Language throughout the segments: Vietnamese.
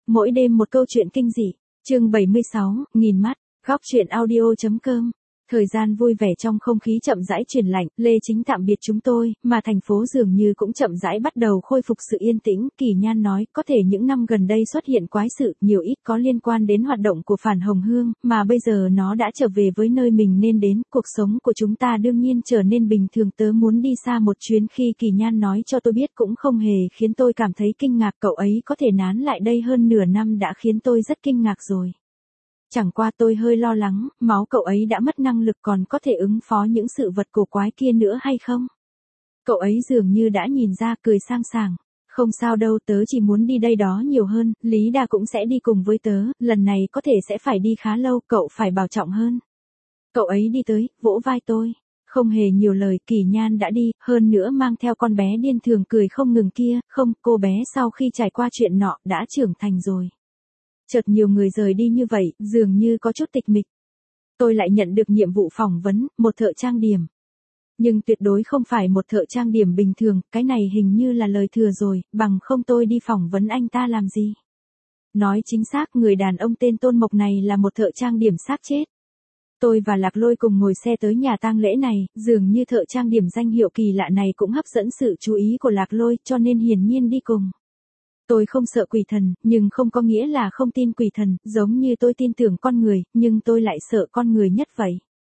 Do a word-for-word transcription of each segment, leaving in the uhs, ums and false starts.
Mỗi đêm một câu chuyện kinh dị. Chương bảy mươi sáu, nghìn mắt. Góc truyện audio.com. Thời gian vui vẻ trong không khí chậm rãi chuyển lạnh, Lê Chính tạm biệt chúng tôi, mà thành phố dường như cũng chậm rãi bắt đầu khôi phục sự yên tĩnh. Kỳ Nhan nói, có thể những năm gần đây xuất hiện quái sự, nhiều ít có liên quan đến hoạt động của Phản Hồng Hương, mà bây giờ nó đã trở về với nơi mình nên đến, cuộc sống của chúng ta đương nhiên trở nên bình thường. Tớ muốn đi xa một chuyến. Khi Kỳ Nhan nói cho tôi biết cũng không hề khiến tôi cảm thấy kinh ngạc, cậu ấy có thể nán lại đây hơn nửa năm đã khiến tôi rất kinh ngạc rồi. Chẳng qua tôi hơi lo lắng, máu cậu ấy đã mất năng lực còn có thể ứng phó những sự vật cổ quái kia nữa hay không? Cậu ấy dường như đã nhìn ra, cười sang sảng. Không sao đâu, tớ chỉ muốn đi đây đó nhiều hơn, Lý Đa cũng sẽ đi cùng với tớ, lần này có thể sẽ phải đi khá lâu, cậu phải bảo trọng hơn. Cậu ấy đi tới, vỗ vai tôi. Không hề nhiều lời, Kỳ Nhan đã đi, hơn nữa mang theo con bé điên thường cười không ngừng kia. Không, cô bé sau khi trải qua chuyện nọ, đã trưởng thành rồi. Chợt nhiều người rời đi như vậy, dường như có chút tịch mịch. Tôi lại nhận được nhiệm vụ phỏng vấn, một thợ trang điểm. Nhưng tuyệt đối không phải một thợ trang điểm bình thường, cái này hình như là lời thừa rồi, bằng không tôi đi phỏng vấn anh ta làm gì. Nói chính xác, người đàn ông tên Tôn Mộc này là một thợ trang điểm xác chết. Tôi và Lạc Lôi cùng ngồi xe tới nhà tang lễ này, dường như thợ trang điểm danh hiệu kỳ lạ này cũng hấp dẫn sự chú ý của Lạc Lôi, cho nên hiển nhiên đi cùng. Tôi không sợ quỷ thần, nhưng không có nghĩa là không tin quỷ thần, giống như tôi tin tưởng con người, nhưng tôi lại sợ con người nhất vậy.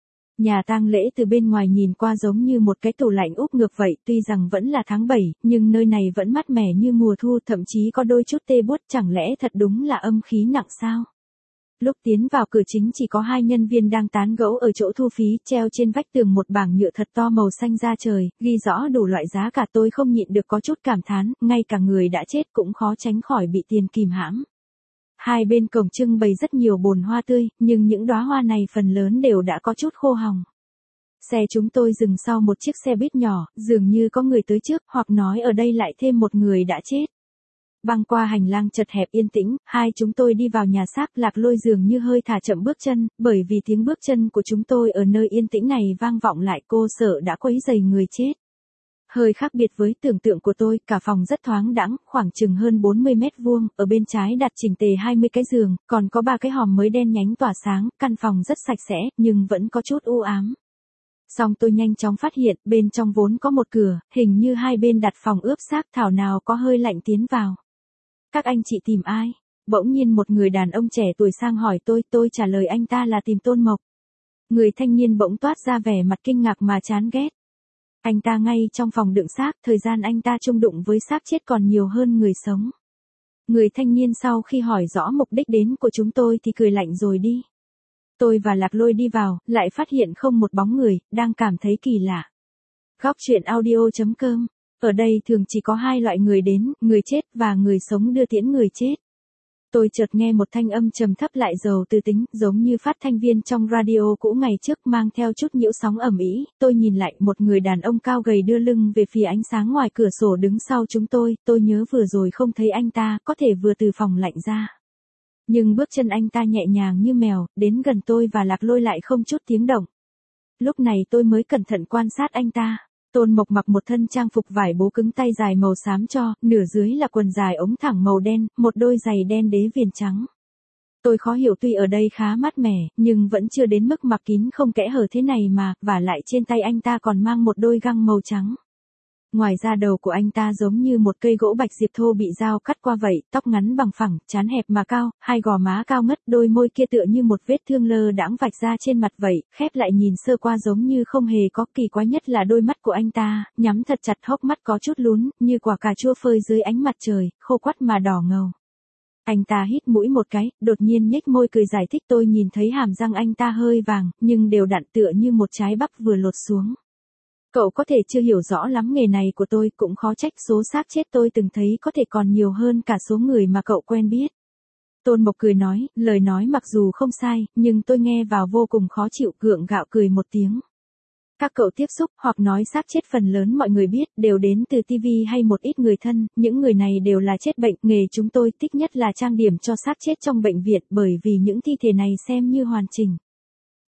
Nhà tang lễ từ bên ngoài nhìn qua giống như một cái tủ lạnh úp ngược vậy, tuy rằng vẫn là tháng bảy, nhưng nơi này vẫn mát mẻ như mùa thu, thậm chí có đôi chút tê buốt, chẳng lẽ thật đúng là âm khí nặng sao? Lúc tiến vào cửa chính chỉ có hai nhân viên đang tán gẫu ở chỗ thu phí, treo trên vách tường một bảng nhựa thật to màu xanh da trời, ghi rõ đủ loại giá cả. Tôi không nhịn được có chút cảm thán, ngay cả người đã chết cũng khó tránh khỏi bị tiền kìm hãm. Hai bên cổng trưng bày rất nhiều bồn hoa tươi, nhưng những đóa hoa này phần lớn đều đã có chút khô hỏng. Xe chúng tôi dừng sau một chiếc xe buýt nhỏ, dường như có người tới trước, hoặc nói ở đây lại thêm một người đã chết. Băng qua hành lang chật hẹp yên tĩnh, hai chúng tôi đi vào nhà xác. Lạc Lôi dường như hơi thả chậm bước chân, bởi vì tiếng bước chân của chúng tôi ở nơi yên tĩnh này vang vọng lại, cô sợ đã quấy rầy người chết. Hơi khác biệt với tưởng tượng của tôi, cả phòng rất thoáng đãng, khoảng chừng hơn bốn mươi mét vuông, ở bên trái đặt chỉnh tề hai mươi cái giường, còn có ba cái hòm mới đen nhánh tỏa sáng, căn phòng rất sạch sẽ, nhưng vẫn có chút u ám. Xong tôi nhanh chóng phát hiện, bên trong vốn có một cửa, hình như hai bên đặt phòng ướp xác, thảo nào có hơi lạnh tiến vào. Các anh chị tìm ai? Bỗng nhiên một người đàn ông trẻ tuổi sang hỏi tôi, tôi trả lời anh ta là tìm Tôn Mộc. Người thanh niên bỗng toát ra vẻ mặt kinh ngạc mà chán ghét. Anh ta ngay trong phòng đựng xác, thời gian anh ta chung đụng với xác chết còn nhiều hơn người sống. Người thanh niên sau khi hỏi rõ mục đích đến của chúng tôi thì cười lạnh rồi đi. Tôi và Lạc Lôi đi vào, lại phát hiện không một bóng người, đang cảm thấy kỳ lạ. Góc truyện audio.com. Ở đây thường chỉ có hai loại người đến, người chết và người sống đưa tiễn người chết. Tôi chợt nghe một thanh âm trầm thấp lại giàu tư tính, giống như phát thanh viên trong radio cũ ngày trước, mang theo chút nhiễu sóng ầm ĩ. Tôi nhìn lại, một người đàn ông cao gầy đưa lưng về phía ánh sáng ngoài cửa sổ đứng sau chúng tôi. Tôi nhớ vừa rồi không thấy anh ta, có thể vừa từ phòng lạnh ra. Nhưng bước chân anh ta nhẹ nhàng như mèo, đến gần tôi và Lạc Lôi lại không chút tiếng động. Lúc này tôi mới cẩn thận quan sát anh ta. Tôn Mộc mặc một thân trang phục vải bố cứng tay dài màu xám cho, nửa dưới là quần dài ống thẳng màu đen, một đôi giày đen đế viền trắng. Tôi khó hiểu, tuy ở đây khá mát mẻ, nhưng vẫn chưa đến mức mặc kín không kẽ hở thế này mà, vả lại trên tay anh ta còn mang một đôi găng màu trắng. Ngoài ra đầu của anh ta giống như một cây gỗ bạch diệp thô bị dao cắt qua vậy, tóc ngắn bằng phẳng, trán hẹp mà cao, hai gò má cao ngất, đôi môi kia tựa như một vết thương lơ đãng vạch ra trên mặt vậy, khép lại nhìn sơ qua giống như không hề có. Kỳ quái nhất là đôi mắt của anh ta, nhắm thật chặt, hốc mắt có chút lún, như quả cà chua phơi dưới ánh mặt trời, khô quắt mà đỏ ngầu. Anh ta hít mũi một cái, đột nhiên nhếch môi cười giải thích. Tôi nhìn thấy hàm răng anh ta hơi vàng, nhưng đều đặn tựa như một trái bắp vừa lột xuống. Cậu có thể chưa hiểu rõ lắm nghề này của tôi, cũng khó trách số xác chết tôi từng thấy có thể còn nhiều hơn cả số người mà cậu quen biết. Tôn Mộc cười nói, lời nói mặc dù không sai, nhưng tôi nghe vào vô cùng khó chịu, gượng gạo cười một tiếng. Các cậu tiếp xúc, hoặc nói xác chết phần lớn mọi người biết, đều đến từ ti vi hay một ít người thân, những người này đều là chết bệnh, nghề chúng tôi thích nhất là trang điểm cho xác chết trong bệnh viện, bởi vì những thi thể này xem như hoàn chỉnh.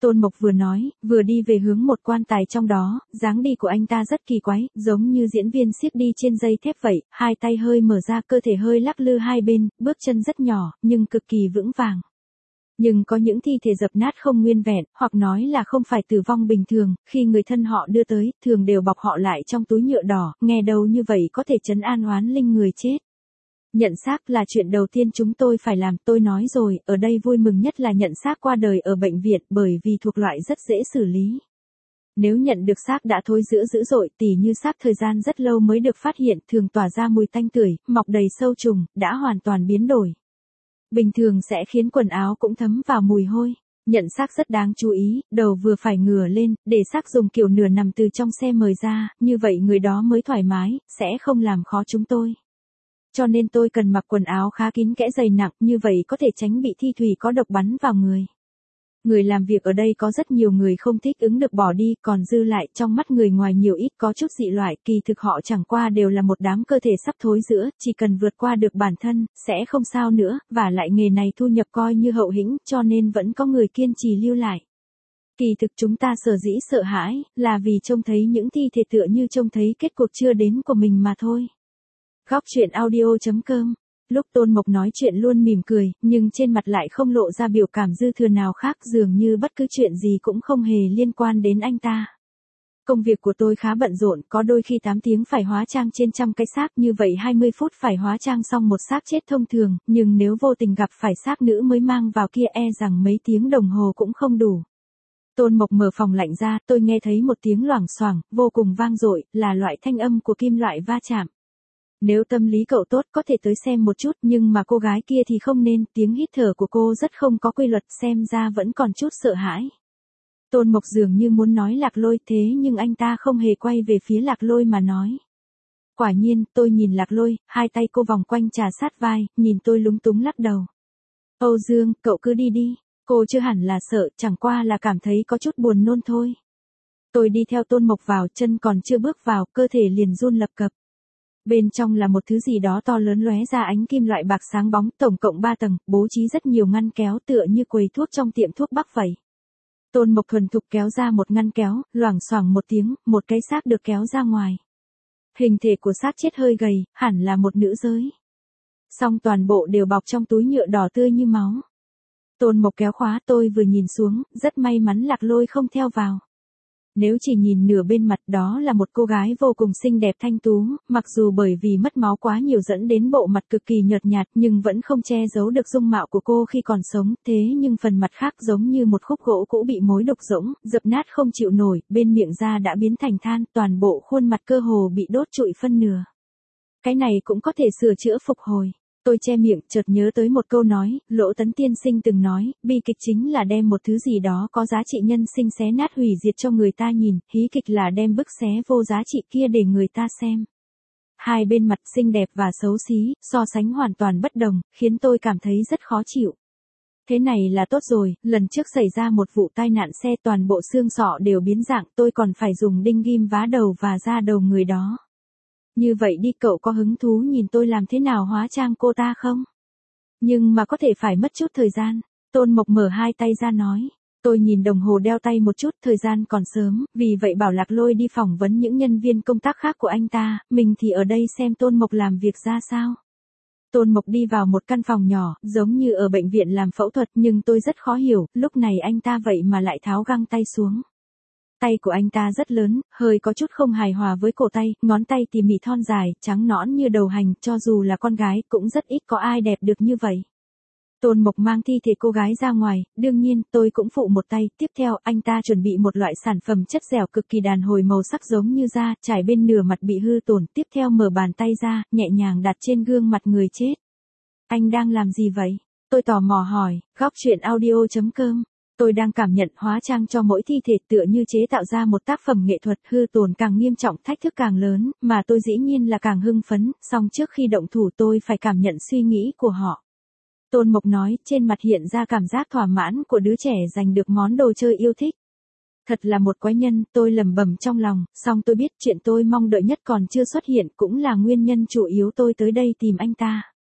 Tôn Mộc vừa nói, vừa đi về hướng một quan tài trong đó, dáng đi của anh ta rất kỳ quái, giống như diễn viên siếc đi trên dây thép vậy, hai tay hơi mở ra, cơ thể hơi lắc lư hai bên, bước chân rất nhỏ, nhưng cực kỳ vững vàng. Nhưng có những thi thể dập nát không nguyên vẹn, hoặc nói là không phải tử vong bình thường, khi người thân họ đưa tới, thường đều bọc họ lại trong túi nhựa đỏ, nghe đầu như vậy có thể trấn an oán linh người chết. Nhận xác là chuyện đầu tiên chúng tôi phải làm, tôi nói rồi, ở đây vui mừng nhất là nhận xác qua đời ở bệnh viện bởi vì thuộc loại rất dễ xử lý. Nếu nhận được xác đã thối rữa dữ dội, tỉ như xác thời gian rất lâu mới được phát hiện, thường tỏa ra mùi tanh tưởi, mọc đầy sâu trùng, đã hoàn toàn biến đổi. Bình thường sẽ khiến quần áo cũng thấm vào mùi hôi. Nhận xác rất đáng chú ý, đầu vừa phải ngửa lên, để xác dùng kiểu nửa nằm từ trong xe mời ra, như vậy người đó mới thoải mái, sẽ không làm khó chúng tôi. Cho nên tôi cần mặc quần áo khá kín kẽ dày nặng, như vậy có thể tránh bị thi thủy có độc bắn vào người. Người làm việc ở đây có rất nhiều người không thích ứng được bỏ đi, còn dư lại trong mắt người ngoài nhiều ít có chút dị loại, kỳ thực họ chẳng qua đều là một đám cơ thể sắp thối rữa, chỉ cần vượt qua được bản thân, sẽ không sao nữa, và lại nghề này thu nhập coi như hậu hĩnh, cho nên vẫn có người kiên trì lưu lại. Kỳ thực chúng ta sở dĩ sợ hãi, là vì trông thấy những thi thể tựa như trông thấy kết cuộc chưa đến của mình mà thôi. Góc truyện audio chấm com. Lúc Tôn Mộc nói chuyện luôn mỉm cười, nhưng trên mặt lại không lộ ra biểu cảm dư thừa nào khác, dường như bất cứ chuyện gì cũng không hề liên quan đến anh ta. Công việc của tôi khá bận rộn, có đôi khi tám tiếng phải hóa trang trên trăm cái xác, như vậy hai mươi phút phải hóa trang xong một xác chết thông thường, nhưng nếu vô tình gặp phải xác nữ mới mang vào kia e rằng mấy tiếng đồng hồ cũng không đủ. Tôn Mộc mở phòng lạnh ra, tôi nghe thấy một tiếng loảng xoảng, vô cùng vang dội, là loại thanh âm của kim loại va chạm. Nếu tâm lý cậu tốt có thể tới xem một chút, nhưng mà cô gái kia thì không nên, tiếng hít thở của cô rất không có quy luật, xem ra vẫn còn chút sợ hãi. Tôn Mộc dường như muốn nói Lạc Lôi, thế nhưng anh ta không hề quay về phía Lạc Lôi mà nói. Quả nhiên, tôi nhìn Lạc Lôi, hai tay cô vòng quanh trà sát vai, nhìn tôi lúng túng lắc đầu. Âu Dương, cậu cứ đi đi, cô chưa hẳn là sợ, chẳng qua là cảm thấy có chút buồn nôn thôi. Tôi đi theo Tôn Mộc vào, chân còn chưa bước vào, cơ thể liền run lập cập. Bên trong là một thứ gì đó to lớn lóe ra ánh kim loại bạc sáng bóng, tổng cộng ba tầng, bố trí rất nhiều ngăn kéo tựa như quầy thuốc trong tiệm thuốc Bắc vậy. Tôn Mộc thuần thục kéo ra một ngăn kéo, loảng xoảng một tiếng, một cái xác được kéo ra ngoài. Hình thể của xác chết hơi gầy, hẳn là một nữ giới. Song toàn bộ đều bọc trong túi nhựa đỏ tươi như máu. Tôn Mộc kéo khóa, tôi vừa nhìn xuống, rất may mắn Lạc Lôi không theo vào. Nếu chỉ nhìn nửa bên mặt, đó là một cô gái vô cùng xinh đẹp thanh tú, mặc dù bởi vì mất máu quá nhiều dẫn đến bộ mặt cực kỳ nhợt nhạt, nhưng vẫn không che giấu được dung mạo của cô khi còn sống, thế nhưng phần mặt khác giống như một khúc gỗ cũ bị mối đục rỗng, dập nát không chịu nổi, bên miệng da đã biến thành than, toàn bộ khuôn mặt cơ hồ bị đốt trụi phân nửa. Cái này cũng có thể sửa chữa phục hồi. Tôi che miệng, chợt nhớ tới một câu nói, Lỗ Tấn tiên sinh từng nói, bi kịch chính là đem một thứ gì đó có giá trị nhân sinh xé nát hủy diệt cho người ta nhìn, hí kịch là đem bức xé vô giá trị kia để người ta xem. Hai bên mặt xinh đẹp và xấu xí, so sánh hoàn toàn bất đồng, khiến tôi cảm thấy rất khó chịu. Thế này là tốt rồi, lần trước xảy ra một vụ tai nạn xe, toàn bộ xương sọ đều biến dạng, tôi còn phải dùng đinh ghim vá đầu và ra đầu người đó. Như vậy đi, cậu có hứng thú nhìn tôi làm thế nào hóa trang cô ta không? Nhưng mà có thể phải mất chút thời gian. Tôn Mộc mở hai tay ra nói. Tôi nhìn đồng hồ đeo tay một chút, thời gian còn sớm, vì vậy bảo Lạc Lôi đi phỏng vấn những nhân viên công tác khác của anh ta, mình thì ở đây xem Tôn Mộc làm việc ra sao. Tôn Mộc đi vào một căn phòng nhỏ, giống như ở bệnh viện làm phẫu thuật, nhưng tôi rất khó hiểu, lúc này anh ta vậy mà lại tháo găng tay xuống. Tay của anh ta rất lớn, hơi có chút không hài hòa với cổ tay, ngón tay tỉ mỉ thon dài, trắng nõn như đầu hành, cho dù là con gái cũng rất ít có ai đẹp được như vậy. Tôn Mộc mang thi thể cô gái ra ngoài, đương nhiên, tôi cũng phụ một tay, tiếp theo anh ta chuẩn bị một loại sản phẩm chất dẻo cực kỳ đàn hồi màu sắc giống như da, trải bên nửa mặt bị hư tổn, tiếp theo mở bàn tay ra, nhẹ nhàng đặt trên gương mặt người chết. Anh đang làm gì vậy? Tôi tò mò hỏi, góc truyện audio chấm com. Tôi đang cảm nhận hóa trang cho mỗi thi thể tựa như chế tạo ra một tác phẩm nghệ thuật, hư tổn càng nghiêm trọng, thách thức càng lớn, mà tôi dĩ nhiên là càng hưng phấn, song trước khi động thủ tôi phải cảm nhận suy nghĩ của họ. Tôn Mộc nói, trên mặt hiện ra cảm giác thỏa mãn của đứa trẻ giành được món đồ chơi yêu thích. Thật là một quái nhân, tôi lẩm bẩm trong lòng, song tôi biết chuyện tôi mong đợi nhất còn chưa xuất hiện, cũng là nguyên nhân chủ yếu tôi tới đây tìm anh ta.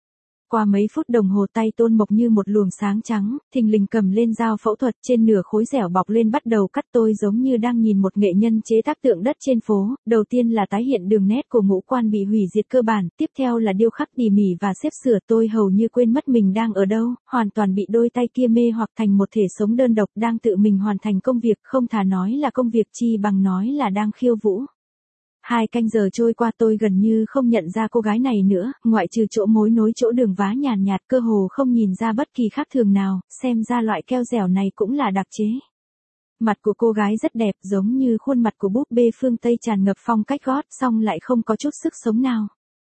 Qua mấy phút đồng hồ tay Tôn Mộc như một luồng sáng trắng, thình lình cầm lên dao phẫu thuật trên nửa khối dẻo bọc lên bắt đầu cắt tôi giống như đang nhìn một nghệ nhân chế tác tượng đất trên phố. Đầu tiên là tái hiện đường nét của ngũ quan bị hủy diệt cơ bản, tiếp theo là điêu khắc tỉ mỉ và xếp sửa. Tôi hầu như quên mất mình đang ở đâu, hoàn toàn bị đôi tay kia mê hoặc thành một thể sống đơn độc đang tự mình hoàn thành công việc, không thà nói là công việc chi bằng nói là đang khiêu vũ. Hai canh giờ trôi qua tôi gần như không nhận ra cô gái này nữa, ngoại trừ chỗ mối nối chỗ đường vá nhàn nhạt, cơ hồ không nhìn ra bất kỳ khác thường nào, xem ra loại keo dẻo này cũng là đặc chế. Mặt của cô gái rất đẹp, giống như khuôn mặt của búp bê phương Tây tràn ngập phong cách gót, song lại không có chút sức sống nào.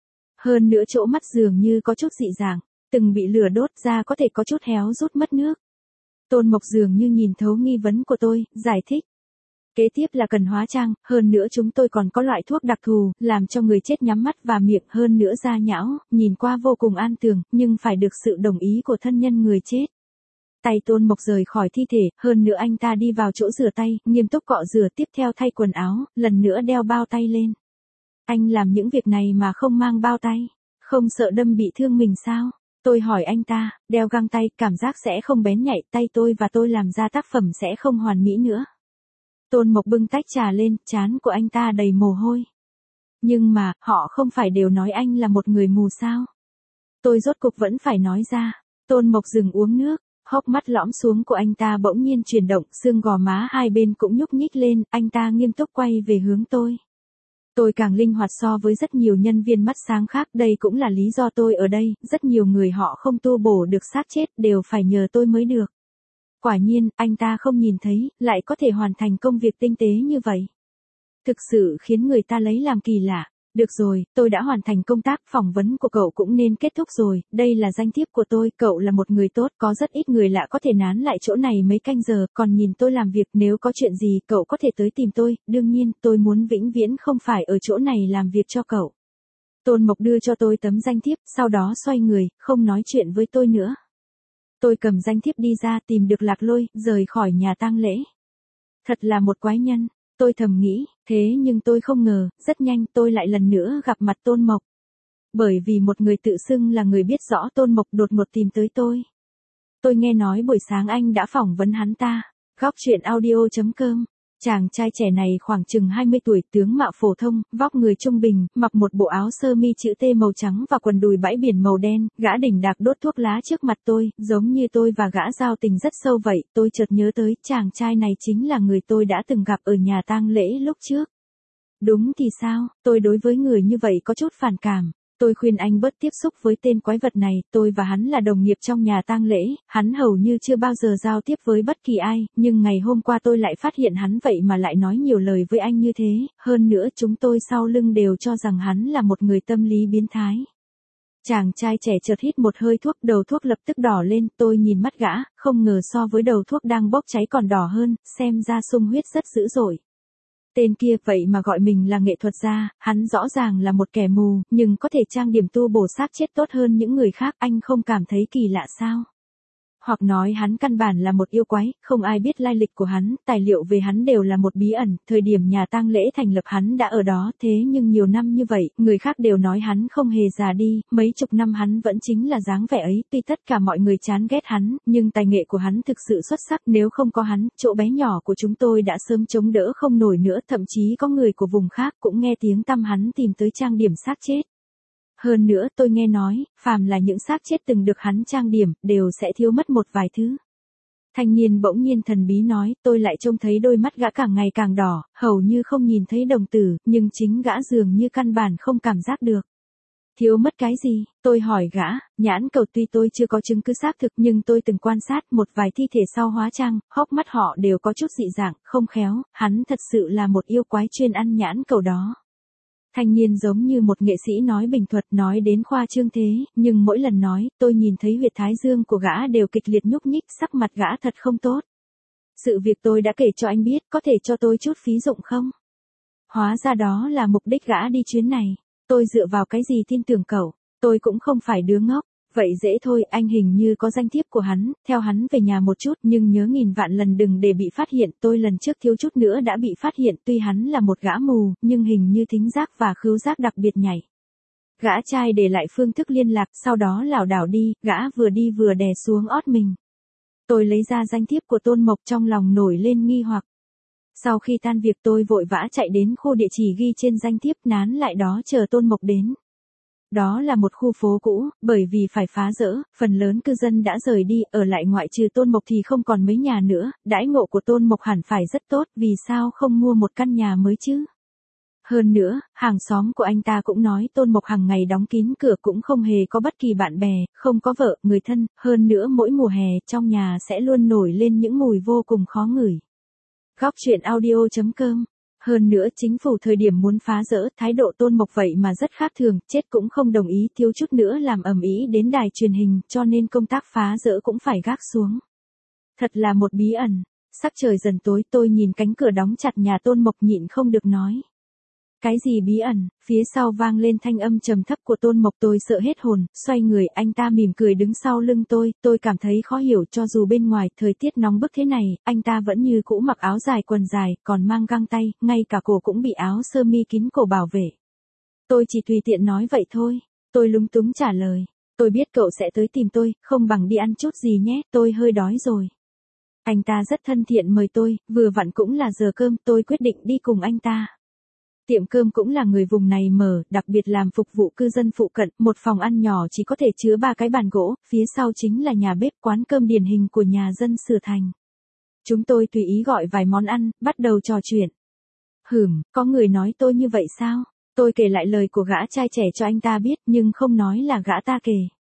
Hơn nữa chỗ mắt dường như có chút dị dạng, từng bị lửa đốt ra có thể có chút héo rút mất nước. Tôn Mộc dường như nhìn thấu nghi vấn của tôi, giải thích. Kế tiếp là cần hóa trang, hơn nữa chúng tôi còn có loại thuốc đặc thù, làm cho người chết nhắm mắt và miệng, hơn nữa da nhão, nhìn qua vô cùng an tường, nhưng phải được sự đồng ý của thân nhân người chết. Tay Tôn Mộc rời khỏi thi thể, hơn nữa anh ta đi vào chỗ rửa tay, nghiêm túc cọ rửa, tiếp theo thay quần áo, lần nữa đeo bao tay lên. Anh làm những việc này mà không mang bao tay, không sợ đâm bị thương mình sao? Tôi hỏi anh ta, đeo găng tay, cảm giác sẽ không bén nhạy, tay tôi và tôi làm ra tác phẩm sẽ không hoàn mỹ nữa. Tôn Mộc bưng tách trà lên, trán của anh ta đầy mồ hôi. Nhưng mà, họ không phải đều nói anh là một người mù sao? Tôi rốt cục vẫn phải nói ra. Tôn Mộc dừng uống nước, hốc mắt lõm xuống của anh ta bỗng nhiên chuyển động, xương gò má hai bên cũng nhúc nhích lên, anh ta nghiêm túc quay về hướng tôi. Tôi càng linh hoạt so với rất nhiều nhân viên mắt sáng khác, đây cũng là lý do tôi ở đây, rất nhiều người họ không tu bổ được xác chết, đều phải nhờ tôi mới được. Quả nhiên, anh ta không nhìn thấy, lại có thể hoàn thành công việc tinh tế như vậy. Thực sự khiến người ta lấy làm kỳ lạ. Được rồi, tôi đã hoàn thành công tác, phỏng vấn của cậu cũng nên kết thúc rồi, đây là danh thiếp của tôi, cậu là một người tốt, có rất ít người lạ có thể nán lại chỗ này mấy canh giờ, còn nhìn tôi làm việc, nếu có chuyện gì, cậu có thể tới tìm tôi, đương nhiên, tôi muốn vĩnh viễn không phải ở chỗ này làm việc cho cậu. Tôn Mộc đưa cho tôi tấm danh thiếp, sau đó xoay người, không nói chuyện với tôi nữa. Tôi cầm danh thiếp đi ra, tìm được Lạc Lôi, rời khỏi nhà tang lễ. Thật là một quái nhân, tôi thầm nghĩ, thế nhưng tôi không ngờ, rất nhanh tôi lại lần nữa gặp mặt Tôn Mộc. Bởi vì một người tự xưng là người biết rõ Tôn Mộc đột ngột tìm tới tôi. Tôi nghe nói buổi sáng anh đã phỏng vấn hắn ta. Góc truyện audio chấm com. Chàng trai trẻ này khoảng chừng hai mươi tuổi, tướng mạo phổ thông, vóc người trung bình, mặc một bộ áo sơ mi chữ T màu trắng và quần đùi bãi biển màu đen, gã đỉnh đạc đốt thuốc lá trước mặt tôi, giống như tôi và gã giao tình rất sâu vậy, tôi chợt nhớ tới, chàng trai này chính là người tôi đã từng gặp ở nhà tang lễ lúc trước. Đúng thì sao, tôi đối với người như vậy có chút phản cảm. Tôi khuyên anh bớt tiếp xúc với tên quái vật này, tôi và hắn là đồng nghiệp trong nhà tang lễ, hắn hầu như chưa bao giờ giao tiếp với bất kỳ ai, nhưng ngày hôm qua tôi lại phát hiện hắn vậy mà lại nói nhiều lời với anh như thế, hơn nữa chúng tôi sau lưng đều cho rằng hắn là một người tâm lý biến thái. Chàng trai trẻ chợt hít một hơi thuốc, đầu thuốc lập tức đỏ lên, tôi nhìn mắt gã, không ngờ so với đầu thuốc đang bốc cháy còn đỏ hơn, xem ra sung huyết rất dữ dội. Tên kia vậy mà gọi mình là nghệ thuật gia, hắn rõ ràng là một kẻ mù, nhưng có thể trang điểm tu bổ xác chết tốt hơn những người khác, anh không cảm thấy kỳ lạ sao? Hoặc nói hắn căn bản là một yêu quái, không ai biết lai lịch của hắn, tài liệu về hắn đều là một bí ẩn, thời điểm nhà tang lễ thành lập hắn đã ở đó, thế nhưng nhiều năm như vậy, người khác đều nói hắn không hề già đi, mấy chục năm hắn vẫn chính là dáng vẻ ấy, tuy tất cả mọi người chán ghét hắn, nhưng tài nghệ của hắn thực sự xuất sắc, nếu không có hắn, chỗ bé nhỏ của chúng tôi đã sớm chống đỡ không nổi nữa, thậm chí có người của vùng khác cũng nghe tiếng tăm hắn tìm tới trang điểm xác chết. Hơn nữa tôi nghe nói, phàm là những xác chết từng được hắn trang điểm, đều sẽ thiếu mất một vài thứ. Thanh niên bỗng nhiên thần bí nói, tôi lại trông thấy đôi mắt gã càng ngày càng đỏ, hầu như không nhìn thấy đồng tử, nhưng chính gã dường như căn bản không cảm giác được. Thiếu mất cái gì? Tôi hỏi gã, nhãn cầu tuy tôi chưa có chứng cứ xác thực nhưng tôi từng quan sát một vài thi thể sau hóa trang, hốc mắt họ đều có chút dị dạng, không khéo, hắn thật sự là một yêu quái chuyên ăn nhãn cầu đó. Thanh niên giống như một nghệ sĩ nói bình thuật, nói đến khoa trương thế, nhưng mỗi lần nói, tôi nhìn thấy huyệt thái dương của gã đều kịch liệt nhúc nhích, sắc mặt gã thật không tốt. Sự việc tôi đã kể cho anh biết, có thể cho tôi chút phí dụng không? Hóa ra đó là mục đích gã đi chuyến này. Tôi dựa vào cái gì tin tưởng cậu? Tôi cũng không phải đứa ngốc. Vậy dễ thôi, anh hình như có danh thiếp của hắn, theo hắn về nhà một chút, nhưng nhớ nghìn vạn lần đừng để bị phát hiện, tôi lần trước thiếu chút nữa đã bị phát hiện, tuy hắn là một gã mù, nhưng hình như thính giác và khứu giác đặc biệt nhạy. Gã trai để lại phương thức liên lạc, sau đó lảo đảo đi, gã vừa đi vừa đè xuống ót mình. Tôi lấy ra danh thiếp của Tôn Mộc, trong lòng nổi lên nghi hoặc. Sau khi tan việc tôi vội vã chạy đến khu địa chỉ ghi trên danh thiếp, nán lại đó chờ Tôn Mộc đến. Đó là một khu phố cũ, bởi vì phải phá dỡ, phần lớn cư dân đã rời đi, ở lại ngoại trừ Tôn Mộc thì không còn mấy nhà nữa, đãi ngộ của Tôn Mộc hẳn phải rất tốt, vì sao không mua một căn nhà mới chứ? Hơn nữa, hàng xóm của anh ta cũng nói Tôn Mộc hàng ngày đóng kín cửa, cũng không hề có bất kỳ bạn bè, không có vợ, người thân, hơn nữa mỗi mùa hè trong nhà sẽ luôn nổi lên những mùi vô cùng khó ngửi. Góc truyện audio chấm com. Hơn nữa chính phủ thời điểm muốn phá dỡ, thái độ Tôn Mộc vậy mà rất khác thường, chết cũng không đồng ý, thiếu chút nữa làm ầm ĩ đến đài truyền hình, cho nên công tác phá dỡ cũng phải gác xuống. Thật là một bí ẩn. Sắc trời dần tối, tôi nhìn cánh cửa đóng chặt nhà Tôn Mộc nhịn không được nói. Cái gì bí ẩn? Phía sau vang lên thanh âm trầm thấp của Tôn Mộc, tôi sợ hết hồn, xoay người, anh ta mỉm cười đứng sau lưng tôi, tôi cảm thấy khó hiểu, cho dù bên ngoài thời tiết nóng bức thế này, anh ta vẫn như cũ mặc áo dài quần dài, còn mang găng tay, ngay cả cổ cũng bị áo sơ mi kín cổ bảo vệ. Tôi chỉ tùy tiện nói vậy thôi, tôi lúng túng trả lời, tôi biết cậu sẽ tới tìm tôi, không bằng đi ăn chút gì nhé, tôi hơi đói rồi. Anh ta rất thân thiện mời tôi, vừa vặn cũng là giờ cơm, tôi quyết định đi cùng anh ta. Tiệm cơm cũng là người vùng này mở, đặc biệt làm phục vụ cư dân phụ cận, một phòng ăn nhỏ chỉ có thể chứa ba cái bàn gỗ, phía sau chính là nhà bếp, quán cơm điển hình của nhà dân Sửa Thành. Chúng tôi tùy ý gọi vài món ăn, bắt đầu trò chuyện. Hửm, có người nói tôi như vậy sao? Tôi kể lại lời của gã trai trẻ cho anh ta biết, nhưng không nói là gã ta kể.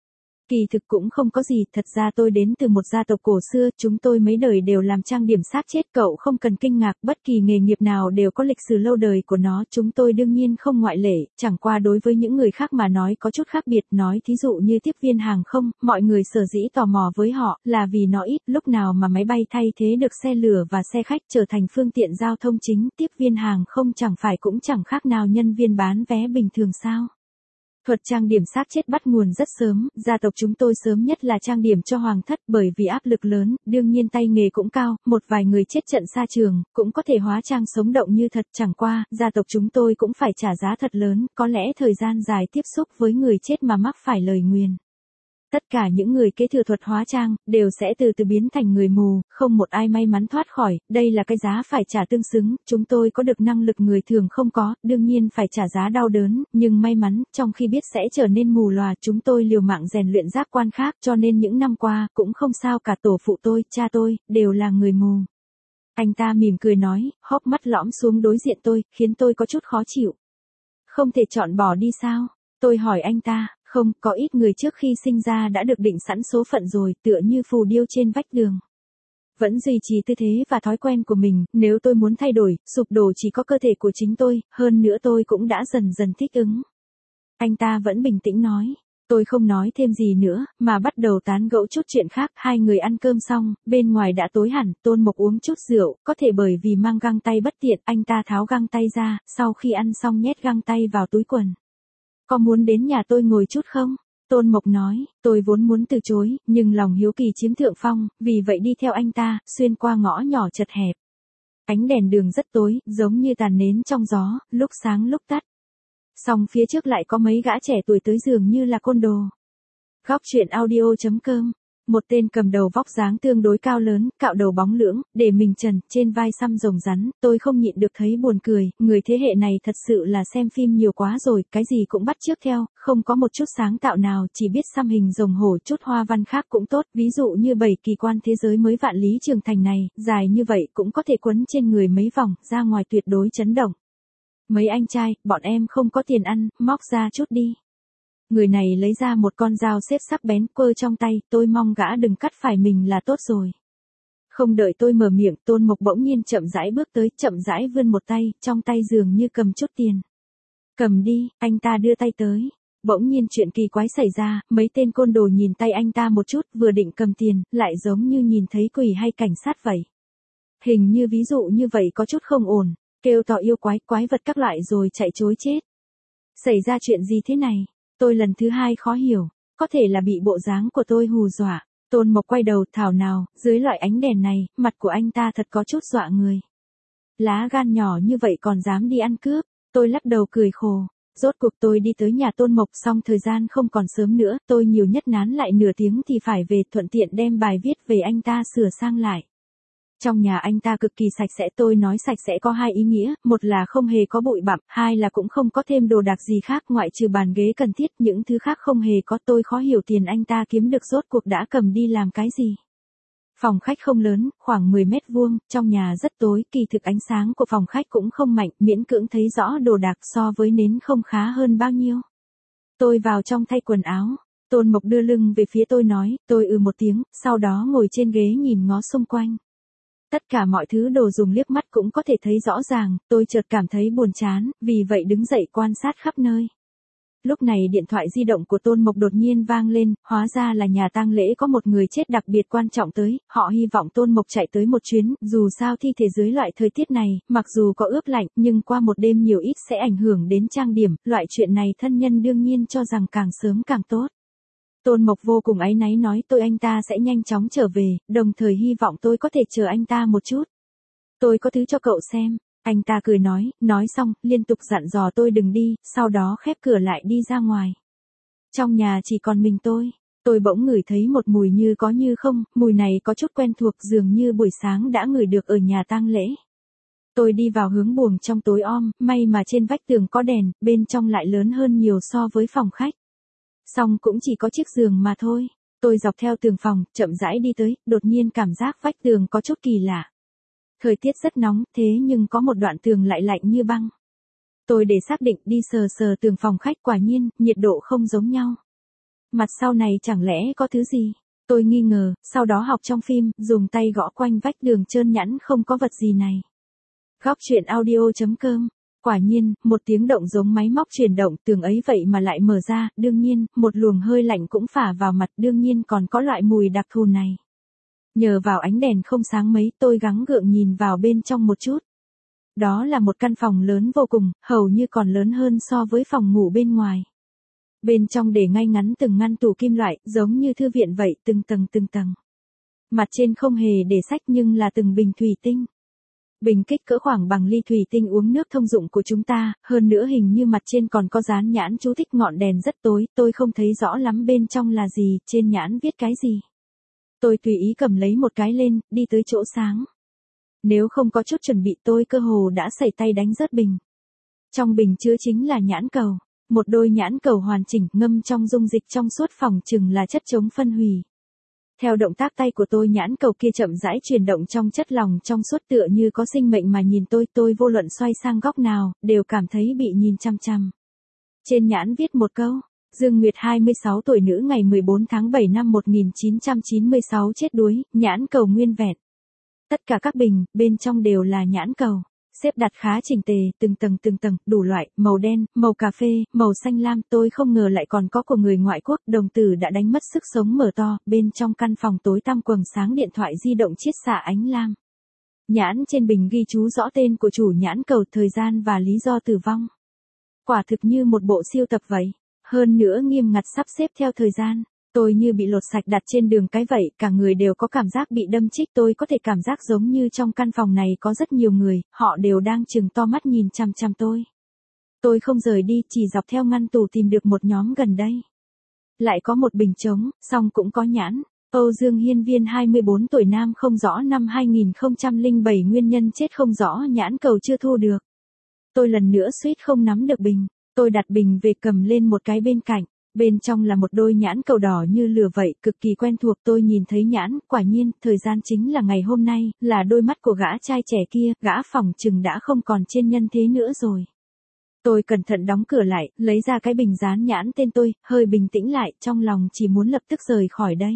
Kỳ thực cũng không có gì, thật ra tôi đến từ một gia tộc cổ xưa, chúng tôi mấy đời đều làm trang điểm xác chết, cậu không cần kinh ngạc, bất kỳ nghề nghiệp nào đều có lịch sử lâu đời của nó, chúng tôi đương nhiên không ngoại lệ, chẳng qua đối với những người khác mà nói có chút khác biệt, nói thí dụ như tiếp viên hàng không, mọi người sở dĩ tò mò với họ, là vì nó ít, lúc nào mà máy bay thay thế được xe lửa và xe khách trở thành phương tiện giao thông chính, tiếp viên hàng không chẳng phải cũng chẳng khác nào nhân viên bán vé bình thường sao? Thuật trang điểm xác chết bắt nguồn rất sớm, gia tộc chúng tôi sớm nhất là trang điểm cho hoàng thất, bởi vì áp lực lớn, đương nhiên tay nghề cũng cao, một vài người chết trận xa trường, cũng có thể hóa trang sống động như thật, chẳng qua, gia tộc chúng tôi cũng phải trả giá thật lớn, có lẽ thời gian dài tiếp xúc với người chết mà mắc phải lời nguyền. Tất cả những người kế thừa thuật hóa trang, đều sẽ từ từ biến thành người mù, không một ai may mắn thoát khỏi, đây là cái giá phải trả tương xứng, chúng tôi có được năng lực người thường không có, đương nhiên phải trả giá đau đớn, nhưng may mắn, trong khi biết sẽ trở nên mù lòa, chúng tôi liều mạng rèn luyện giác quan khác, cho nên những năm qua, cũng không sao cả, tổ phụ tôi, cha tôi, đều là người mù. Anh ta mỉm cười nói, hốc mắt lõm xuống đối diện tôi, khiến tôi có chút khó chịu. Không thể chọn bỏ đi sao? Tôi hỏi anh ta. Không, có ít người trước khi sinh ra đã được định sẵn số phận rồi, tựa như phù điêu trên vách đường. Vẫn duy trì tư thế và thói quen của mình, nếu tôi muốn thay đổi, sụp đổ chỉ có cơ thể của chính tôi, hơn nữa tôi cũng đã dần dần thích ứng. Anh ta vẫn bình tĩnh nói, tôi không nói thêm gì nữa, mà bắt đầu tán gẫu chút chuyện khác, hai người ăn cơm xong, bên ngoài đã tối hẳn, Tôn Mộc uống chút rượu, có thể bởi vì mang găng tay bất tiện, anh ta tháo găng tay ra, sau khi ăn xong nhét găng tay vào túi quần. Có muốn đến nhà tôi ngồi chút không? Tôn Mộc nói, tôi vốn muốn từ chối, nhưng lòng hiếu kỳ chiếm thượng phong, vì vậy đi theo anh ta, xuyên qua ngõ nhỏ chật hẹp. Ánh đèn đường rất tối, giống như tàn nến trong gió, lúc sáng lúc tắt. Song phía trước lại có mấy gã trẻ tuổi tới dường như là côn đồ. Góc truyện audio chấm com. Một tên cầm đầu vóc dáng tương đối cao lớn, cạo đầu bóng lưỡng, để mình trần, trên vai xăm rồng rắn, tôi không nhịn được thấy buồn cười, người thế hệ này thật sự là xem phim nhiều quá rồi, cái gì cũng bắt chước theo, không có một chút sáng tạo nào, chỉ biết xăm hình rồng hổ, chút hoa văn khác cũng tốt, ví dụ như bảy kỳ quan thế giới mới vạn lý trường thành này, dài như vậy cũng có thể quấn trên người mấy vòng, ra ngoài tuyệt đối chấn động. Mấy anh trai, bọn em không có tiền ăn, móc ra chút đi. Người này lấy ra một con dao xếp sắc bén quơ trong tay, tôi mong gã đừng cắt phải mình là tốt rồi. Không đợi tôi mở miệng, Tôn Mộc bỗng nhiên chậm rãi bước tới, chậm rãi vươn một tay, trong tay dường như cầm chút tiền. Cầm đi, anh ta đưa tay tới. Bỗng nhiên chuyện kỳ quái xảy ra, mấy tên côn đồ nhìn tay anh ta một chút, vừa định cầm tiền, lại giống như nhìn thấy quỷ hay cảnh sát vậy. Hình như ví dụ như vậy có chút không ổn, kêu to yêu quái, quái vật các loại rồi chạy chối chết. Xảy ra chuyện gì thế này? Tôi lần thứ hai khó hiểu, có thể là bị bộ dáng của tôi hù dọa. Tôn Mộc quay đầu, thảo nào, dưới loại ánh đèn này, mặt của anh ta thật có chút dọa người. Lá gan nhỏ như vậy còn dám đi ăn cướp, tôi lắc đầu cười khổ. Rốt cuộc tôi đi tới nhà Tôn Mộc, xong thời gian không còn sớm nữa, tôi nhiều nhất nán lại nửa tiếng thì phải về, thuận tiện đem bài viết về anh ta sửa sang lại. Trong nhà anh ta cực kỳ sạch sẽ, tôi nói sạch sẽ có hai ý nghĩa, một là không hề có bụi bặm, hai là cũng không có thêm đồ đạc gì khác ngoại trừ bàn ghế cần thiết, những thứ khác không hề có. Tôi khó hiểu tiền anh ta kiếm được rốt cuộc đã cầm đi làm cái gì. Phòng khách không lớn, khoảng mười mét vuông, trong nhà rất tối, kỳ thực ánh sáng của phòng khách cũng không mạnh, miễn cưỡng thấy rõ đồ đạc, so với nến không khá hơn bao nhiêu. Tôi vào trong thay quần áo. Tôn Mộc đưa lưng về phía tôi nói, tôi ừ một tiếng, sau đó ngồi trên ghế nhìn ngó xung quanh. Tất cả mọi thứ đồ dùng liếc mắt cũng có thể thấy rõ ràng, tôi chợt cảm thấy buồn chán, vì vậy đứng dậy quan sát khắp nơi. Lúc này điện thoại di động của Tôn Mộc đột nhiên vang lên, hóa ra là nhà tang lễ có một người chết đặc biệt quan trọng tới, họ hy vọng Tôn Mộc chạy tới một chuyến, dù sao thi thể dưới loại thời tiết này, mặc dù có ướp lạnh, nhưng qua một đêm nhiều ít sẽ ảnh hưởng đến trang điểm, loại chuyện này thân nhân đương nhiên cho rằng càng sớm càng tốt. Tôn Mộc vô cùng áy náy nói tôi anh ta sẽ nhanh chóng trở về, đồng thời hy vọng tôi có thể chờ anh ta một chút. Tôi có thứ cho cậu xem. Anh ta cười nói, nói xong, liên tục dặn dò tôi đừng đi, sau đó khép cửa lại đi ra ngoài. Trong nhà chỉ còn mình tôi, tôi bỗng ngửi thấy một mùi như có như không, mùi này có chút quen thuộc dường như buổi sáng đã ngửi được ở nhà tang lễ. Tôi đi vào hướng buồng trong tối om, may mà trên vách tường có đèn, bên trong lại lớn hơn nhiều so với phòng khách. Xong cũng chỉ có chiếc giường mà thôi. Tôi dọc theo tường phòng, chậm rãi đi tới, đột nhiên cảm giác vách tường có chút kỳ lạ. Thời tiết rất nóng, thế nhưng có một đoạn tường lại lạnh như băng. Tôi để xác định đi sờ sờ tường phòng khách, quả nhiên, nhiệt độ không giống nhau. Mặt sau này chẳng lẽ có thứ gì? Tôi nghi ngờ, sau đó học trong phim, dùng tay gõ quanh vách tường trơn nhẵn không có vật gì này. Góc truyện audio chấm com. Quả nhiên, một tiếng động giống máy móc chuyển động, tường ấy vậy mà lại mở ra, đương nhiên, một luồng hơi lạnh cũng phả vào mặt, đương nhiên còn có loại mùi đặc thù này. Nhờ vào ánh đèn không sáng mấy, tôi gắng gượng nhìn vào bên trong một chút. Đó là một căn phòng lớn vô cùng, hầu như còn lớn hơn so với phòng ngủ bên ngoài. Bên trong để ngay ngắn từng ngăn tủ kim loại, giống như thư viện vậy, từng tầng từng tầng. Mặt trên không hề để sách nhưng là từng bình thủy tinh. Bình kích cỡ khoảng bằng ly thủy tinh uống nước thông dụng của chúng ta, hơn nữa hình như mặt trên còn có dán nhãn chú thích, ngọn đèn rất tối, tôi không thấy rõ lắm bên trong là gì, trên nhãn viết cái gì. Tôi tùy ý cầm lấy một cái lên, đi tới chỗ sáng. Nếu không có chút chuẩn bị tôi cơ hồ đã sẩy tay đánh rớt bình. Trong bình chứa chính là nhãn cầu, một đôi nhãn cầu hoàn chỉnh ngâm trong dung dịch trong suốt, phòng chừng là chất chống phân hủy. Theo động tác tay của tôi, nhãn cầu kia chậm rãi chuyển động trong chất lỏng trong suốt, tựa như có sinh mệnh mà nhìn tôi, tôi vô luận xoay sang góc nào, đều cảm thấy bị nhìn chăm chăm. Trên nhãn viết một câu, Dương Nguyệt hai mươi sáu tuổi, nữ, ngày mười bốn tháng bảy năm một nghìn chín trăm chín mươi sáu, chết đuối, nhãn cầu nguyên vẹn. Tất cả các bình, bên trong đều là nhãn cầu, xếp đặt khá chỉnh tề, từng tầng từng tầng, đủ loại, màu đen, màu cà phê, màu xanh lam, tôi không ngờ lại còn có của người ngoại quốc, đồng tử đã đánh mất sức sống mở to, bên trong căn phòng tối tăm quầng sáng điện thoại di động chiết xạ ánh lam. Nhãn trên bình ghi chú rõ tên của chủ nhãn cầu, thời gian và lý do tử vong. Quả thực như một bộ siêu tập vậy, hơn nữa nghiêm ngặt sắp xếp theo thời gian. Tôi như bị lột sạch đặt trên đường cái vậy, cả người đều có cảm giác bị đâm chích, tôi có thể cảm giác giống như trong căn phòng này có rất nhiều người, họ đều đang trừng to mắt nhìn chằm chằm tôi. Tôi không rời đi, chỉ dọc theo ngăn tủ tìm được một nhóm gần đây. Lại có một bình trống, xong cũng có nhãn. Âu Dương Hiên Viên hai mươi bốn tuổi, nam, không rõ năm hai nghìn không trăm lẻ bảy, nguyên nhân chết không rõ, nhãn cầu chưa thu được. Tôi lần nữa suýt không nắm được bình, tôi đặt bình về cầm lên một cái bên cạnh. Bên trong là một đôi nhãn cầu đỏ như lửa vậy, cực kỳ quen thuộc. Tôi nhìn thấy nhãn, quả nhiên, thời gian chính là ngày hôm nay, là đôi mắt của gã trai trẻ kia, gã phỏng chừng đã không còn trên nhân thế nữa rồi. Tôi cẩn thận đóng cửa lại, lấy ra cái bình dán nhãn tên tôi, hơi bình tĩnh lại, trong lòng chỉ muốn lập tức rời khỏi đây.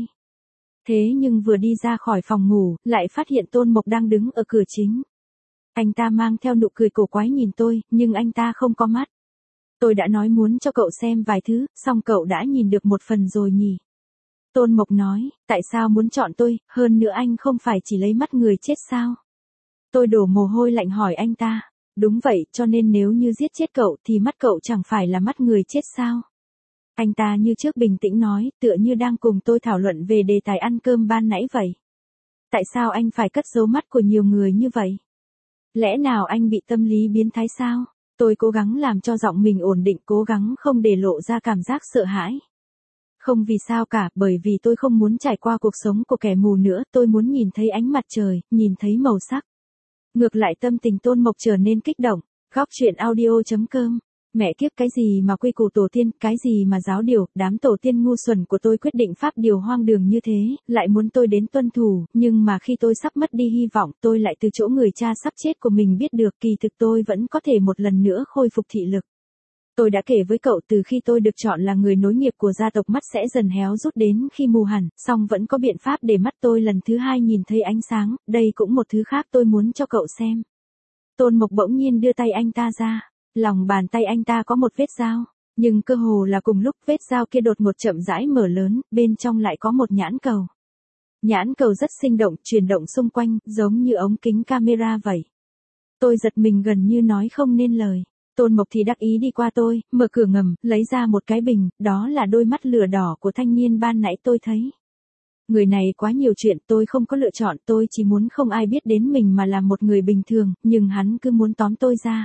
Thế nhưng vừa đi ra khỏi phòng ngủ, lại phát hiện Tôn Mộc đang đứng ở cửa chính. Anh ta mang theo nụ cười cổ quái nhìn tôi, nhưng anh ta không có mắt. Tôi đã nói muốn cho cậu xem vài thứ, xong cậu đã nhìn được một phần rồi nhỉ? Tôn Mộc nói, tại sao muốn chọn tôi, hơn nữa anh không phải chỉ lấy mắt người chết sao? Tôi đổ mồ hôi lạnh hỏi anh ta, đúng vậy, cho nên nếu như giết chết cậu thì mắt cậu chẳng phải là mắt người chết sao? Anh ta như trước bình tĩnh nói, tựa như đang cùng tôi thảo luận về đề tài ăn cơm ban nãy vậy. Tại sao anh phải cất giấu mắt của nhiều người như vậy? Lẽ nào anh bị tâm lý biến thái sao? Tôi cố gắng làm cho giọng mình ổn định, cố gắng không để lộ ra cảm giác sợ hãi. Không vì sao cả, bởi vì tôi không muốn trải qua cuộc sống của kẻ mù nữa, tôi muốn nhìn thấy ánh mặt trời, nhìn thấy màu sắc. Ngược lại tâm tình Tôn Mộc trở nên kích động. Góc truyện audio chấm com. Mẹ kiếp, cái gì mà quy củ tổ tiên, cái gì mà giáo điều, đám tổ tiên ngu xuẩn của tôi quyết định pháp điều hoang đường như thế, lại muốn tôi đến tuân thủ, nhưng mà khi tôi sắp mất đi hy vọng, tôi lại từ chỗ người cha sắp chết của mình biết được kỳ thực tôi vẫn có thể một lần nữa khôi phục thị lực. Tôi đã kể với cậu từ khi tôi được chọn là người nối nghiệp của gia tộc mắt sẽ dần héo rút đến khi mù hẳn, song vẫn có biện pháp để mắt tôi lần thứ hai nhìn thấy ánh sáng, đây cũng một thứ khác tôi muốn cho cậu xem. Tôn Mộc bỗng nhiên đưa tay anh ta ra, lòng bàn tay anh ta có một vết dao, nhưng cơ hồ là cùng lúc vết dao kia đột ngột chậm rãi mở lớn, bên trong lại có một nhãn cầu. Nhãn cầu rất sinh động, chuyển động xung quanh, giống như ống kính camera vậy. Tôi giật mình gần như nói không nên lời. Tôn Mộc thì đắc ý đi qua tôi, mở cửa ngầm, lấy ra một cái bình, đó là đôi mắt lửa đỏ của thanh niên ban nãy tôi thấy. Người này quá nhiều chuyện, tôi không có lựa chọn, tôi chỉ muốn không ai biết đến mình mà là một người bình thường, nhưng hắn cứ muốn tóm tôi ra.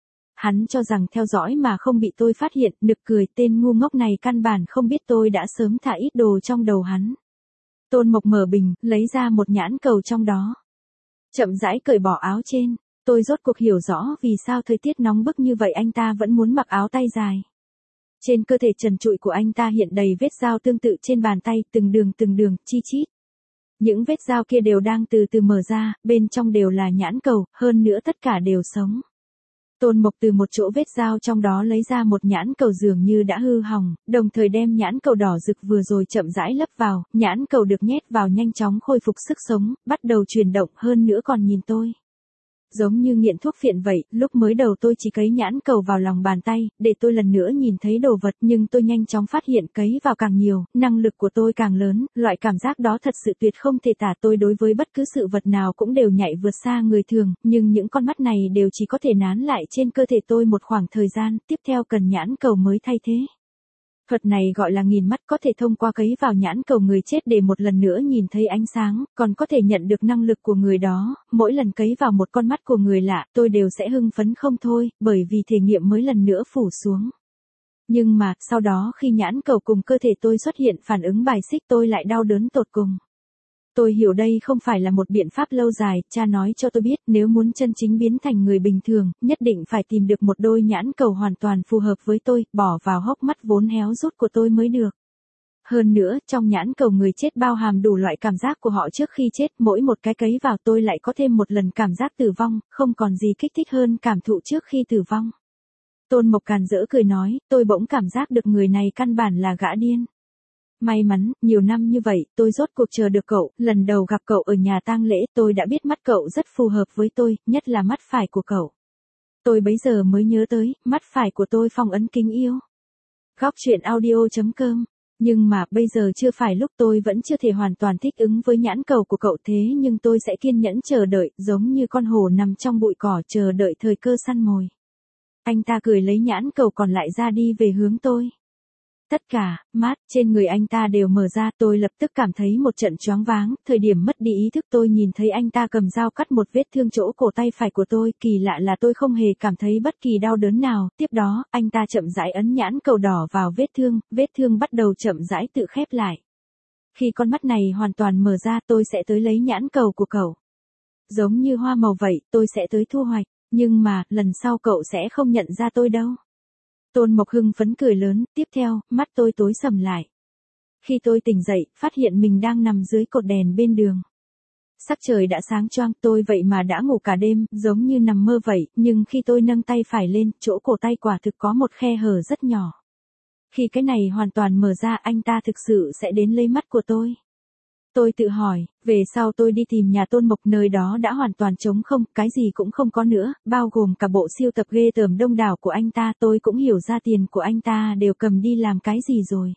Hắn cho rằng theo dõi mà không bị tôi phát hiện, nực cười, tên ngu ngốc này căn bản không biết tôi đã sớm thả ít đồ trong đầu hắn. Tôn Mộc mở bình, lấy ra một nhãn cầu trong đó. Chậm rãi cởi bỏ áo trên. Tôi rốt cuộc hiểu rõ vì sao thời tiết nóng bức như vậy anh ta vẫn muốn mặc áo tay dài. Trên cơ thể trần trụi của anh ta hiện đầy vết dao tương tự trên bàn tay, từng đường từng đường, chi chít. Những vết dao kia đều đang từ từ mở ra, bên trong đều là nhãn cầu, hơn nữa tất cả đều sống. Tôn Mộc từ một chỗ vết dao trong đó lấy ra một nhãn cầu dường như đã hư hỏng, đồng thời đem nhãn cầu đỏ rực vừa rồi chậm rãi lấp vào, nhãn cầu được nhét vào nhanh chóng khôi phục sức sống, bắt đầu chuyển động, hơn nữa còn nhìn tôi. Giống như nghiện thuốc phiện vậy, lúc mới đầu tôi chỉ cấy nhãn cầu vào lòng bàn tay, để tôi lần nữa nhìn thấy đồ vật, nhưng tôi nhanh chóng phát hiện cấy vào càng nhiều, năng lực của tôi càng lớn, loại cảm giác đó thật sự tuyệt không thể tả. Tôi đối với bất cứ sự vật nào cũng đều nhạy vượt xa người thường, nhưng những con mắt này đều chỉ có thể nán lại trên cơ thể tôi một khoảng thời gian, tiếp theo cần nhãn cầu mới thay thế. Thuật này gọi là nghìn mắt, có thể thông qua cấy vào nhãn cầu người chết để một lần nữa nhìn thấy ánh sáng, còn có thể nhận được năng lực của người đó. Mỗi lần cấy vào một con mắt của người lạ, tôi đều sẽ hưng phấn không thôi, bởi vì thể nghiệm mới lần nữa phủ xuống. Nhưng mà, sau đó khi nhãn cầu cùng cơ thể tôi xuất hiện phản ứng bài xích, tôi lại đau đớn tột cùng. Tôi hiểu đây không phải là một biện pháp lâu dài, cha nói cho tôi biết nếu muốn chân chính biến thành người bình thường, nhất định phải tìm được một đôi nhãn cầu hoàn toàn phù hợp với tôi, bỏ vào hốc mắt vốn héo rút của tôi mới được. Hơn nữa, trong nhãn cầu người chết bao hàm đủ loại cảm giác của họ trước khi chết, mỗi một cái cấy vào tôi lại có thêm một lần cảm giác tử vong, không còn gì kích thích hơn cảm thụ trước khi tử vong. Tôn Mộc càn rỡ cười nói, tôi bỗng cảm giác được người này căn bản là gã điên. May mắn, nhiều năm như vậy, tôi rốt cuộc chờ được cậu, lần đầu gặp cậu ở nhà tang lễ, tôi đã biết mắt cậu rất phù hợp với tôi, nhất là mắt phải của cậu. Tôi bấy giờ mới nhớ tới, mắt phải của tôi phong ấn kính yêu. Góc truyện audio chấm com. Nhưng mà, bây giờ chưa phải lúc, tôi vẫn chưa thể hoàn toàn thích ứng với nhãn cầu của cậu, thế nhưng tôi sẽ kiên nhẫn chờ đợi, giống như con hổ nằm trong bụi cỏ chờ đợi thời cơ săn mồi. Anh ta cười lấy nhãn cầu còn lại ra đi về hướng tôi. Tất cả, mắt, trên người anh ta đều mở ra, tôi lập tức cảm thấy một trận choáng váng, thời điểm mất đi ý thức tôi nhìn thấy anh ta cầm dao cắt một vết thương chỗ cổ tay phải của tôi, kỳ lạ là tôi không hề cảm thấy bất kỳ đau đớn nào, tiếp đó, anh ta chậm rãi ấn nhãn cầu đỏ vào vết thương, vết thương bắt đầu chậm rãi tự khép lại. Khi con mắt này hoàn toàn mở ra tôi sẽ tới lấy nhãn cầu của cậu. Giống như hoa màu vậy, tôi sẽ tới thu hoạch, nhưng mà, lần sau cậu sẽ không nhận ra tôi đâu. Tôn Mộc hưng phấn cười lớn, tiếp theo, mắt tôi tối sầm lại. Khi tôi tỉnh dậy, phát hiện mình đang nằm dưới cột đèn bên đường. Sắc trời đã sáng choang, tôi vậy mà đã ngủ cả đêm, giống như nằm mơ vậy, nhưng khi tôi nâng tay phải lên, chỗ cổ tay quả thực có một khe hở rất nhỏ. Khi cái này hoàn toàn mở ra, anh ta thực sự sẽ đến lấy mắt của tôi. Tôi tự hỏi, về sau tôi đi tìm nhà Tôn Mộc, nơi đó đã hoàn toàn trống không, cái gì cũng không có nữa, bao gồm cả bộ sưu tập ghê tởm đông đảo của anh ta. Tôi cũng hiểu ra tiền của anh ta đều cầm đi làm cái gì rồi.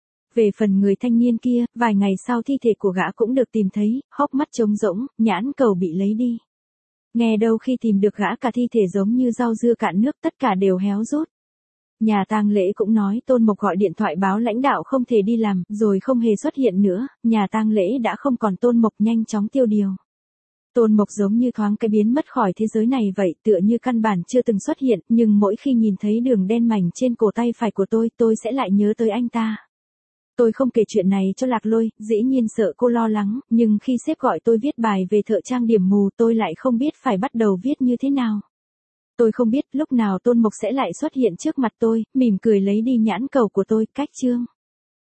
Về phần người thanh niên kia, vài ngày sau thi thể của gã cũng được tìm thấy, hốc mắt trống rỗng, nhãn cầu bị lấy đi. Nghe đâu khi tìm được gã cả thi thể giống như rau dưa cạn nước, tất cả đều héo rút. Nhà tang lễ cũng nói Tôn Mộc gọi điện thoại báo lãnh đạo không thể đi làm, rồi không hề xuất hiện nữa, nhà tang lễ đã không còn Tôn Mộc, nhanh chóng tiêu điều. Tôn Mộc giống như thoáng cái biến mất khỏi thế giới này vậy, tựa như căn bản chưa từng xuất hiện, nhưng mỗi khi nhìn thấy đường đen mảnh trên cổ tay phải của tôi, tôi sẽ lại nhớ tới anh ta. Tôi không kể chuyện này cho Lạc Lôi, dĩ nhiên sợ cô lo lắng, nhưng khi sếp gọi tôi viết bài về thợ trang điểm mù tôi lại không biết phải bắt đầu viết như thế nào. Tôi không biết lúc nào Tôn Mộc sẽ lại xuất hiện trước mặt tôi, mỉm cười lấy đi nhãn cầu của tôi, cách chương.